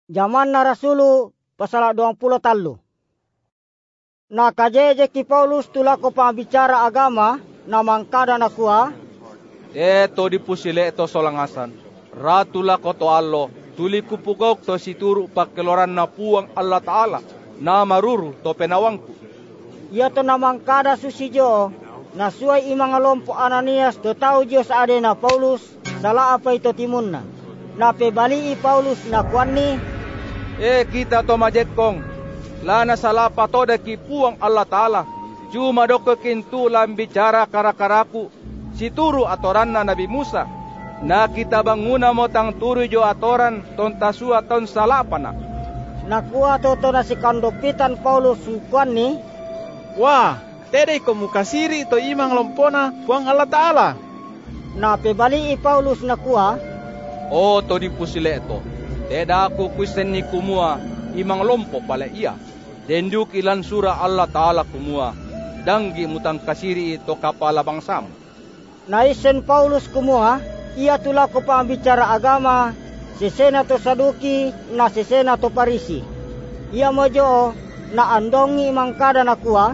Zaman na Rasulu pasal 23. Na kajeje ki Paulus tulako pambicara agama na mangkada na kuha. To dipusile to solangasan. Ratula ko to allo. Tuli kupugok to situru pakeloran na puang Allah Ta'ala. Na maruru to penawangku. Ia to na mangkada susijo. Na suai imang lompo Ananias to tau Diyos ade na Paulus. Sala apa ito timun na. Na pebali Paulus na kuani. Kita to majet kong. Lana salapa to daki puang Allah Ta'ala. Cuma dokekin tu lam bicara karakaraku. Situru atoran na Nabi Musa. Na kita banguna mo tang turu jo atoran ton tasua ton salapana. Nakuha to na si kandopitan Paulus sukuan ni. Wah, tedei ko mukasiri to imang lompona puang Allah Ta'ala. Na pebali Paulus nakuha. To dipusile to. Teda aku kuisen ni kumua imang lompo pala iya. Denduk ilan sura Allah Ta'ala kumua. Danggi mutang kasiri to kapala bangsam. Naisen Paulus kumua. Ia tulako pambicara agama, sesena to Saduki, na sesena to Parisi. Ia mojo na andongi mangkada na kuha.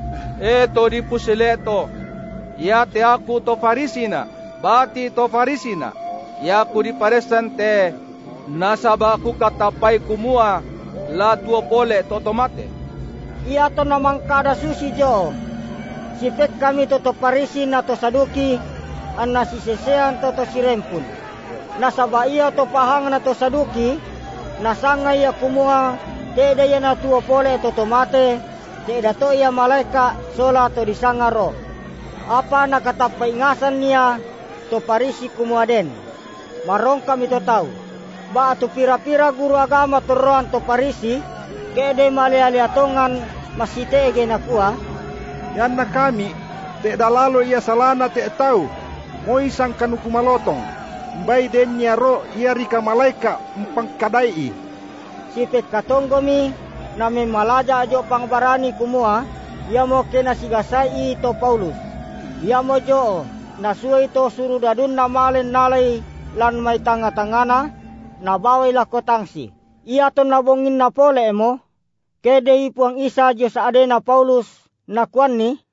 To dipusile to. Ia te aku to Farisina, bati to Farisina. Ia ku diparesan te, nasaba ku katapai kumua, la tuo pole to tomate. Ia to na mangkada susi jo. Sipek kami to Parisi na to Saduki, anna si sesean to sirempun. Nasaba iya to pahang na to Saduki, nasanga iya kumua, teda iya na tuo pole to tomate, teda to iya malaika sola to disangaro. Apa nakatapaingasan niya to Parisi kumua den. Marong kami to tahu. Ba to pira-pira guru agama turuan to Parisi, kede malialiatongan masitege na kuha. Yan na kami, te dalalo iya salana te tahu. Mo isang kanukumalotong, mbay den niya ro iya rika malaika mpangkadai. Sipet katonggomi na may malaja ajo pangbarani kumua, iya mo kinasigasai ito Paulus. Iya mo jo, nasuay ito surudadun na malen nalay lan may tanga-tangana, nabaway lako tangsi. Iya to nabongin na pole mo, kede ipuang isa Diyos ade na Paulus na kuan ni.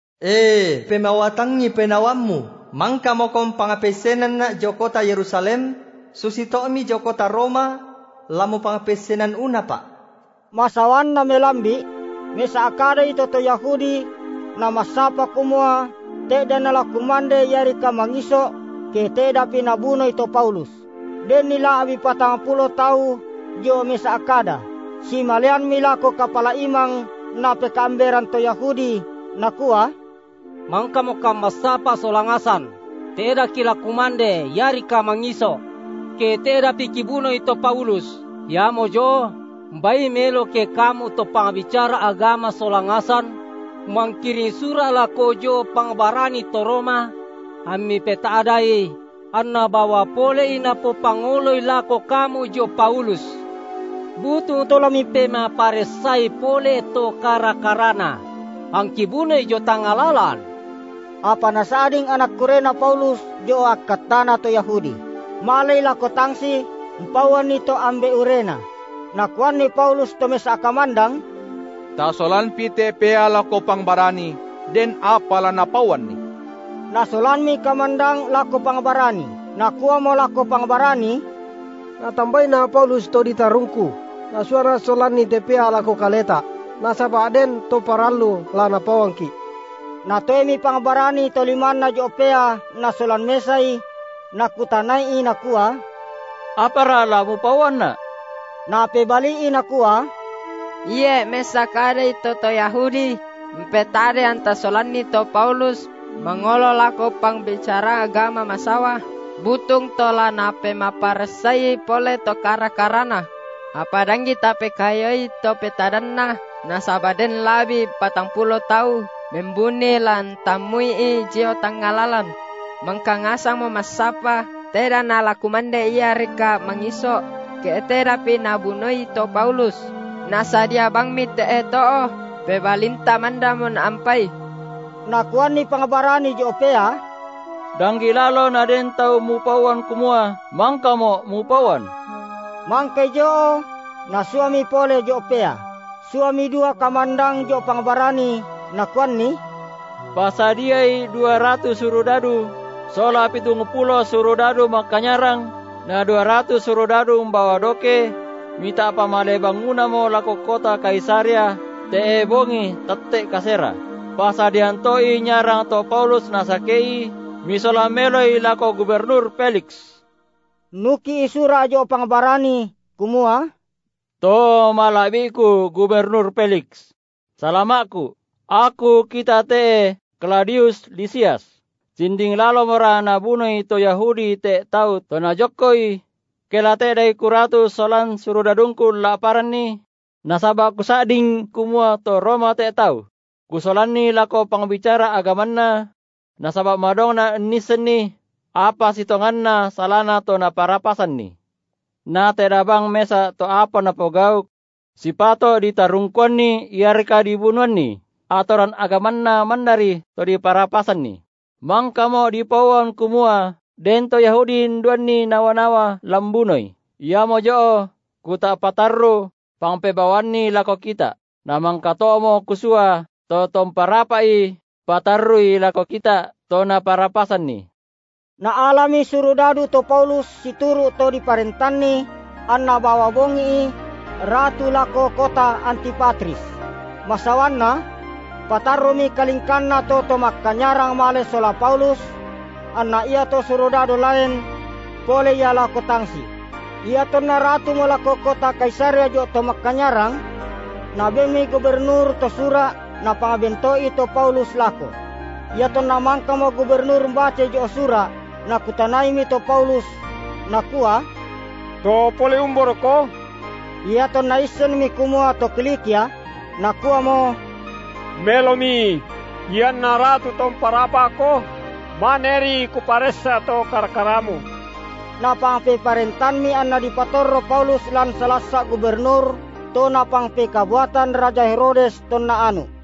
Pemawatangi penawammu. Mangka mo kong pangapesenan na Jokota Yerusalem, susito mi Jokota Roma, lamu pangapesenan una pa. Masawan na melambi, mesa akada ito to Yahudi, na masapa kumua, teda nalakumande yari ka mangiso, ke teda pinabuno ito Paulus. Den nila abi 40 tau, jo mesa akada. Si malian milako kapala imang, na pekamberan to Yahudi, nakuha. Mangka mo ka masapa solangasan, teda kila kumande yari ka mangiso, ke teda pikibuno ito Paulus, ya mo jo, mbay melo ke kamu to pangbicara agama solangasan, mangkiring sura lako jo pangbarani to Roma, ami petaadai, anna bawa pole ina po panguloy lako kamu jo Paulus. Buto to lami pema paresai pole to karakarana, ang kibunay jo tangalalan. Apa nasading anak kurena Paulus jo akatana to Yahudi. Malay lako tangsi, mpawan nito ambe urena. Nakuan ni Paulus to mesa akamandang. Tasolan pite pea lako pangbarani, den apala napawan ni. Nasolan mi kamandang lako pangbarani. Nakuha mo lako pangbarani. Natambay na Paulus to ditarungku. Nasuara solan ni te pea lako kaleta. Nasabaden to paralu la napawangki. Natoy mi pangbarani to liman na Jopea na solan mesay, nakutanay inakuha. Aparala mo pawan na? Napebali inakuha. Iye, mesakada ito to Yahudi, mpetare anta solan nito Paulus, mangolo lako pang bicara agama masawa, butung tola nape maparesay pole to karakarana. Apadanggi tape kayo ito petadanna, nasabaden labi 40 tau. Membuni lan tamui jio tangalalan. Mangkangasang mo masapa. Teda nalakumande iya rika mangiso. Ke teda pinabunoy to Paulus. Nasa dia bang mite eto. Pebalinta mandamon ampay. Nakuan ni pangabarani Jopea. Danggilalo na din tau mupawan kumua. Mangka mo mupawan. Mangkai jo na suami pole jo pea. Suami dua kamandang jo pangbarani na kuanni. Pasadiai 200 surudadu, sola 70 surudadu makanyarang, na 200 surudadu mbawa doke, mita pamale banguna mo lako kota Kaisaria, te bongi tette kasera. Pasadiantoi nyarang to Paulus nasakei, misola meloi lako gubernur Felix. Nuki isura jo pangbarani kumua. To malabiku gubernur Felix. Salamaku, aku kita te Claudius Lysias. Sinding lalo mora nabunoi to Yahudi te tau to na jokoi. Kelate dai kuratu solan surudadungku laparan ni. Nasaba kusading kumua to Roma te tau. Kusolan ni lako pangbicara agamanna. Nasaba madong na nisen ni. Apa sitongan na salana to na parapasan ni. Na tedabang mesa to apa na pogauk. Sipato ditarungkuan ni iarika dibunuan ni. Atoran agaman na mandari to di parapasan ni. Mangkamo di pawon kumua. Den to Yahudin duan ni nawa-nawa lambunoy. Ia mo jo kuta patarro pangpebawan ni lako kita. Namang kato mo kusua to tomparapai patarrui lako kita to na parapasan ni. Naalami surudadu to Paulus situru to di parentanni anna bawa bongi ratu lako kota Antipatris. Masawanna patarumi kalingkanna to makkanyarang male sola Paulus anna ia to surudadu lain pole ia lako tangsi. Ia to na ratu mo lako kota Kaisaria jo to makkanyarang na bemi gubernur to sura na pangabentoi to Paulus lako. Ia to na mangka mo gubernur mbace jo sura na kutanai mi to Paulus na kuah To pole umbor ko. Ia to na isen mi kumua to Kilikia na kuah mo Melomi. Iyan na ratu tong parapa ko. Maneri kuparesa to karkaramu. Na pangpe parentan mi anna dipatorro Paulus lan salasa gubernur to na pangpe kabuatan Raja Herodes to na anu.